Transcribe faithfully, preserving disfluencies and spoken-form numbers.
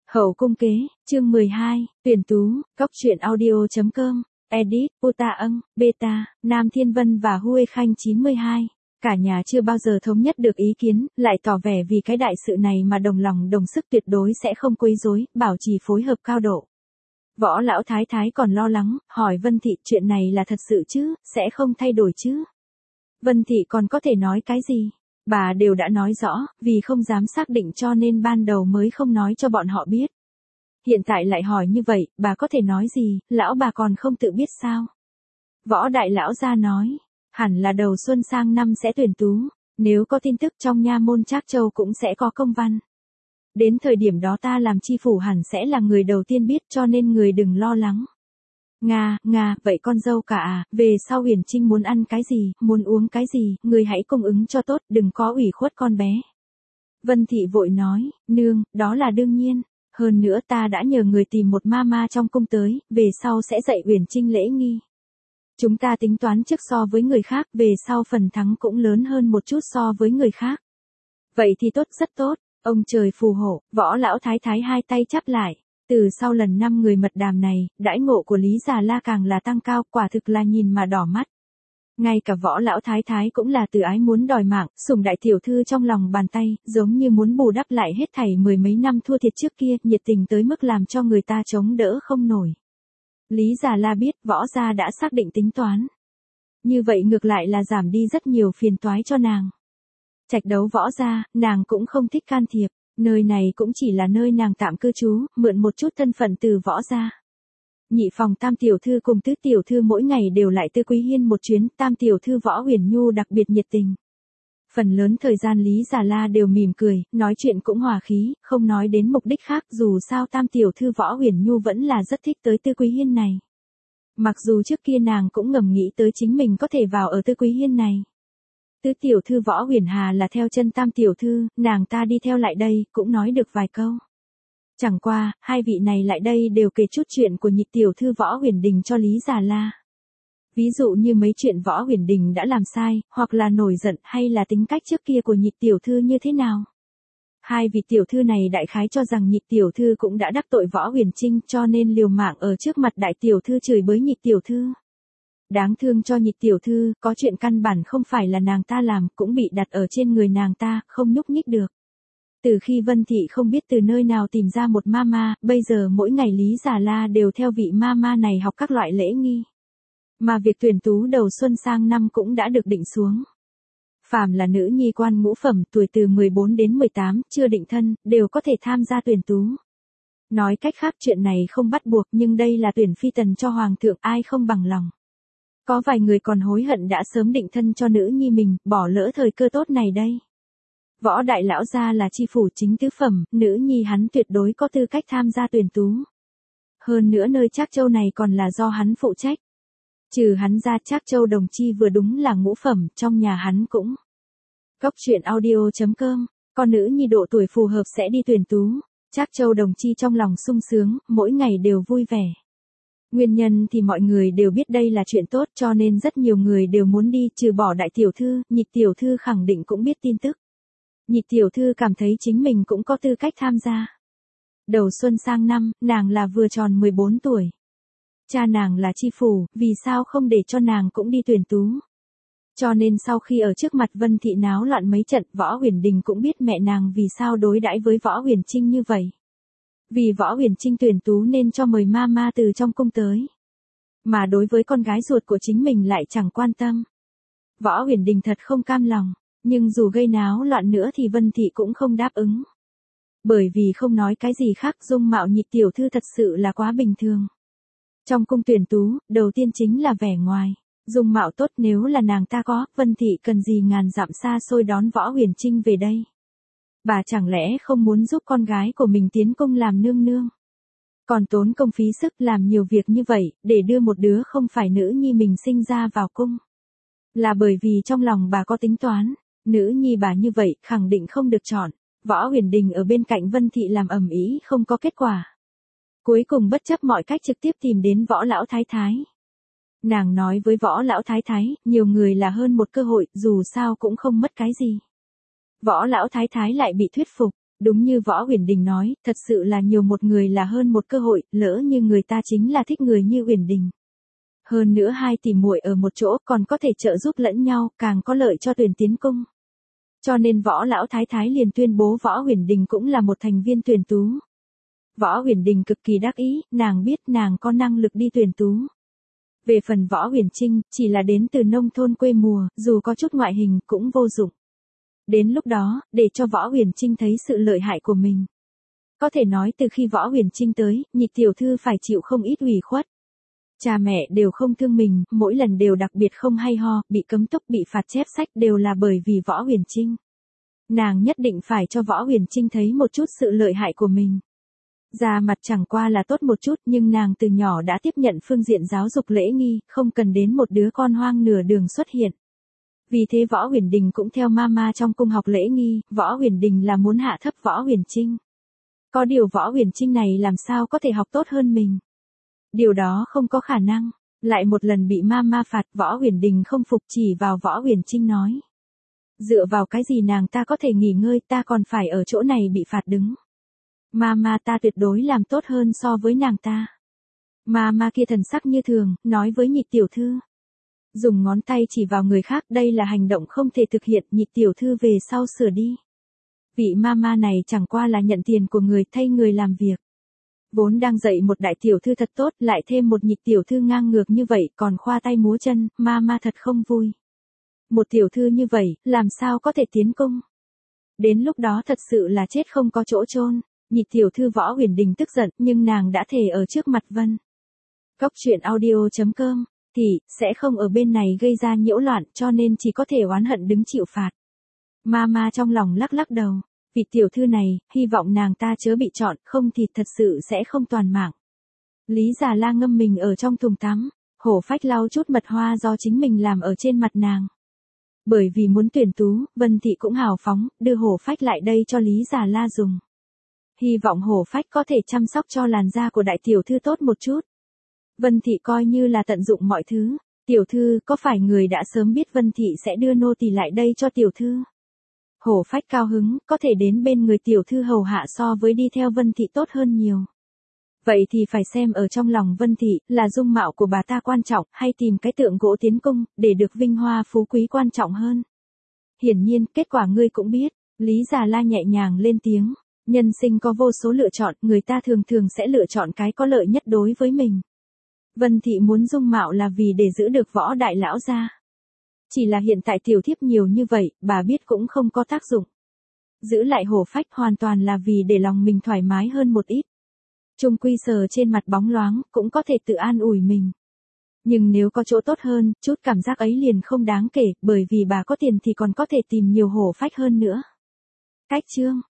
Hậu cung kế, chương mười hai, tuyển tú, góc truyện audio.com, edit, Uta âng, beta, Nam Thiên Vân và Huê Khanh chín mươi hai. Cả nhà chưa bao giờ thống nhất được ý kiến, lại tỏ vẻ vì cái đại sự này mà đồng lòng đồng sức tuyệt đối sẽ không quấy rối, bảo trì phối hợp cao độ. Võ lão thái thái còn lo lắng, hỏi Vân Thị chuyện này là thật sự chứ, sẽ không thay đổi chứ. Vân Thị còn có thể nói cái gì? Bà đều đã nói rõ, vì không dám xác định cho nên ban đầu mới không nói cho bọn họ biết. Hiện tại lại hỏi như vậy, bà có thể nói gì, lão bà còn không tự biết sao? Võ đại lão gia nói, hẳn là đầu xuân sang năm sẽ tuyển tú, nếu có tin tức trong nha môn Trác Châu cũng sẽ có công văn. Đến thời điểm đó ta làm chi phủ hẳn sẽ là người đầu tiên biết cho nên người đừng lo lắng. Nga, Nga, vậy con dâu cả à, về sau Huyền Trinh muốn ăn cái gì, muốn uống cái gì, người hãy cung ứng cho tốt, đừng có ủy khuất con bé. Vân Thị vội nói, nương, đó là đương nhiên, hơn nữa ta đã nhờ người tìm một ma ma trong cung tới, về sau sẽ dạy Huyền Trinh lễ nghi. Chúng ta tính toán trước so với người khác, về sau phần thắng cũng lớn hơn một chút so với người khác. Vậy thì tốt, rất tốt, ông trời phù hộ, võ lão thái thái hai tay chắp lại. Từ sau lần năm người mật đàm này, đãi ngộ của Lý Già La càng là tăng cao, quả thực là nhìn mà đỏ mắt. Ngay cả võ lão thái thái cũng là từ ái muốn đòi mạng, sủng đại tiểu thư trong lòng bàn tay, giống như muốn bù đắp lại hết thảy mười mấy năm thua thiệt trước kia, nhiệt tình tới mức làm cho người ta chống đỡ không nổi. Lý Già La biết võ gia đã xác định tính toán. Như vậy ngược lại là giảm đi rất nhiều phiền toái cho nàng. Trạch đấu võ gia, nàng cũng không thích can thiệp. Nơi này cũng chỉ là nơi nàng tạm cư trú, mượn một chút thân phận từ võ gia. Nhị phòng tam tiểu thư cùng tứ tiểu thư mỗi ngày đều lại Tư Quý Hiên một chuyến, tam tiểu thư Võ Huyền Nhu đặc biệt nhiệt tình. Phần lớn thời gian Lý Già La đều mỉm cười, nói chuyện cũng hòa khí, không nói đến mục đích khác, dù sao tam tiểu thư Võ Huyền Nhu vẫn là rất thích tới Tư Quý Hiên này. Mặc dù trước kia nàng cũng ngầm nghĩ tới chính mình có thể vào ở Tư Quý Hiên này. Tứ tiểu thư Võ Huyền Hà là theo chân tam tiểu thư, nàng ta đi theo lại đây, cũng nói được vài câu. Chẳng qua, hai vị này lại đây đều kể chút chuyện của nhị tiểu thư Võ Huyền Đình cho Lý Già La. Ví dụ như mấy chuyện Võ Huyền Đình đã làm sai, hoặc là nổi giận hay là tính cách trước kia của nhị tiểu thư như thế nào. Hai vị tiểu thư này đại khái cho rằng nhị tiểu thư cũng đã đắc tội Võ Huyền Trinh cho nên liều mạng ở trước mặt đại tiểu thư chửi bới nhị tiểu thư. Đáng thương cho nhị tiểu thư, có chuyện căn bản không phải là nàng ta làm, cũng bị đặt ở trên người nàng ta, không nhúc nhích được. Từ khi Vân Thị không biết từ nơi nào tìm ra một mama, bây giờ mỗi ngày Lý Già La đều theo vị mama này học các loại lễ nghi. Mà việc tuyển tú đầu xuân sang năm cũng đã được định xuống. Phàm là nữ nhi quan ngũ phẩm, tuổi từ mười bốn đến mười tám, chưa định thân, đều có thể tham gia tuyển tú. Nói cách khác chuyện này không bắt buộc nhưng đây là tuyển phi tần cho hoàng thượng, ai không bằng lòng. Có vài người còn hối hận đã sớm định thân cho nữ nhi mình, bỏ lỡ thời cơ tốt này đây. Võ đại lão gia là chi phủ chính tứ phẩm, nữ nhi hắn tuyệt đối có tư cách tham gia tuyển tú. Hơn nữa nơi Trác Châu này còn là do hắn phụ trách. Trừ hắn ra Trác Châu đồng chi vừa đúng là ngũ phẩm, trong nhà hắn cũng. Góc truyện audio.com, con nữ nhi độ tuổi phù hợp sẽ đi tuyển tú. Trác Châu đồng chi trong lòng sung sướng, mỗi ngày đều vui vẻ. Nguyên nhân thì mọi người đều biết đây là chuyện tốt cho nên rất nhiều người đều muốn đi, trừ bỏ đại tiểu thư, nhị tiểu thư khẳng định cũng biết tin tức. Nhị tiểu thư cảm thấy chính mình cũng có tư cách tham gia. Đầu xuân sang năm, nàng là vừa tròn mười bốn tuổi. Cha nàng là chi phủ, vì sao không để cho nàng cũng đi tuyển tú. Cho nên sau khi ở trước mặt Vân Thị náo loạn mấy trận, Võ Huyền Đình cũng biết mẹ nàng vì sao đối đãi với Võ Huyền Trinh như vậy. Vì Võ Huyền Trinh tuyển tú nên cho mời ma ma từ trong cung tới. Mà đối với con gái ruột của chính mình lại chẳng quan tâm. Võ Huyền Đình thật không cam lòng, nhưng dù gây náo loạn nữa thì Vân Thị cũng không đáp ứng. Bởi vì không nói cái gì khác, dung mạo nhị tiểu thư thật sự là quá bình thường. Trong cung tuyển tú, đầu tiên chính là vẻ ngoài. Dung mạo tốt nếu là nàng ta có, Vân Thị cần gì ngàn dặm xa xôi đón Võ Huyền Trinh về đây. Bà chẳng lẽ không muốn giúp con gái của mình tiến cung làm nương nương. Còn tốn công phí sức làm nhiều việc như vậy, để đưa một đứa không phải nữ nhi mình sinh ra vào cung. Là bởi vì trong lòng bà có tính toán, nữ nhi bà như vậy khẳng định không được chọn. Võ Huyền Đình ở bên cạnh Vân Thị làm ầm ĩ không có kết quả. Cuối cùng bất chấp mọi cách trực tiếp tìm đến Võ Lão Thái Thái. Nàng nói với Võ Lão Thái Thái, nhiều người là hơn một cơ hội, dù sao cũng không mất cái gì. Võ Lão Thái Thái lại bị thuyết phục, Đúng như Võ Uyển Đình nói, thật sự là nhiều một người là hơn một cơ hội, lỡ như người ta chính là thích người như Uyển Đình. Hơn nữa hai tỷ muội ở một chỗ còn có thể trợ giúp lẫn nhau, càng có lợi cho tuyển tiến cung. Cho nên Võ lão thái thái liền tuyên bố Võ Uyển Đình cũng là một thành viên tuyển tú. Võ Uyển Đình cực kỳ đắc ý, nàng biết nàng có năng lực đi tuyển tú. Về phần Võ Uyển Trinh, chỉ là đến từ nông thôn quê mùa, dù có chút ngoại hình cũng vô dụng. Đến lúc đó, để cho Võ Uyển Trinh thấy sự lợi hại của mình. Có thể nói từ khi Võ Uyển Trinh tới, Nhị tiểu thư phải chịu không ít ủy khuất. Cha mẹ đều không thương mình, mỗi lần đều đặc biệt không hay ho, bị cấm túc, bị phạt chép sách đều là bởi vì Võ Uyển Trinh. Nàng nhất định phải cho Võ Uyển Trinh thấy một chút sự lợi hại của mình. Da mặt chẳng qua là tốt một chút, nhưng nàng từ nhỏ đã tiếp nhận phương diện giáo dục lễ nghi, không cần đến một đứa con hoang nửa đường xuất hiện. Vì thế Võ Uyển Đình cũng theo mama trong cung học lễ nghi, Võ Uyển Đình là muốn hạ thấp Võ Uyển Trinh. Có điều Võ Uyển Trinh này làm sao có thể học tốt hơn mình? Điều đó không có khả năng. Lại một lần bị mama phạt, Võ Uyển Đình không phục, chỉ vào Võ Uyển Trinh nói. Dựa vào cái gì nàng ta có thể nghỉ ngơi, ta còn phải ở chỗ này bị phạt đứng. Mama ta tuyệt đối làm tốt hơn so với nàng ta. Mama kia thần sắc như thường, nói với Nhị tiểu thư. Dùng ngón tay chỉ vào người khác, đây là hành động không thể thực hiện, Nhị tiểu thư về sau sửa đi. Vị mama này chẳng qua là nhận tiền của người, thay người làm việc. Vốn đang dạy một đại tiểu thư thật tốt, lại thêm một Nhị tiểu thư ngang ngược như vậy, còn khoa tay múa chân, mama thật không vui. Một tiểu thư như vậy, làm sao có thể tiến cung? Đến lúc đó thật sự là chết không có chỗ chôn. Nhị tiểu thư Võ Uyển Đình tức giận, nhưng nàng đã thề ở trước mặt Vân. Cốc truyện audio chấm com thì sẽ không ở bên này gây ra nhiễu loạn, cho nên chỉ có thể oán hận đứng chịu phạt. Mama trong lòng lắc lắc đầu, vị tiểu thư này, hy vọng nàng ta chớ bị chọn, không thì thật sự sẽ không toàn mạng. Lý Già La ngâm mình ở trong thùng tắm, Hổ Phách lau chút mật hoa do chính mình làm ở trên mặt nàng. Bởi vì muốn tuyển tú, Vân Thị cũng hào phóng, đưa Hổ Phách lại đây cho Lý Già La dùng. Hy vọng Hổ Phách có thể chăm sóc cho làn da của đại tiểu thư tốt một chút. Vân Thị coi như là tận dụng mọi thứ. Tiểu thư, có phải người đã sớm biết Vân Thị sẽ đưa nô tỳ lại đây cho tiểu thư? Hổ Phách cao hứng, có thể đến bên người tiểu thư hầu hạ so với đi theo Vân Thị tốt hơn nhiều. Vậy thì phải xem ở trong lòng Vân Thị, là dung mạo của bà ta quan trọng, hay tìm cái tượng gỗ tiến cung, để được vinh hoa phú quý quan trọng hơn. Hiển nhiên, kết quả ngươi cũng biết. Lý Già La nhẹ nhàng lên tiếng. Nhân sinh có vô số lựa chọn, người ta thường thường sẽ lựa chọn cái có lợi nhất đối với mình. Vân Thị muốn dung mạo là vì để giữ được Võ đại lão gia. Chỉ là hiện tại tiểu thiếp nhiều như vậy, bà biết cũng không có tác dụng. Giữ lại Hổ Phách hoàn toàn là vì để lòng mình thoải mái hơn một ít. Trung quy sờ trên mặt bóng loáng, cũng có thể tự an ủi mình. Nhưng nếu có chỗ tốt hơn, chút cảm giác ấy liền không đáng kể, bởi vì bà có tiền thì còn có thể tìm nhiều Hổ Phách hơn nữa. Cách chương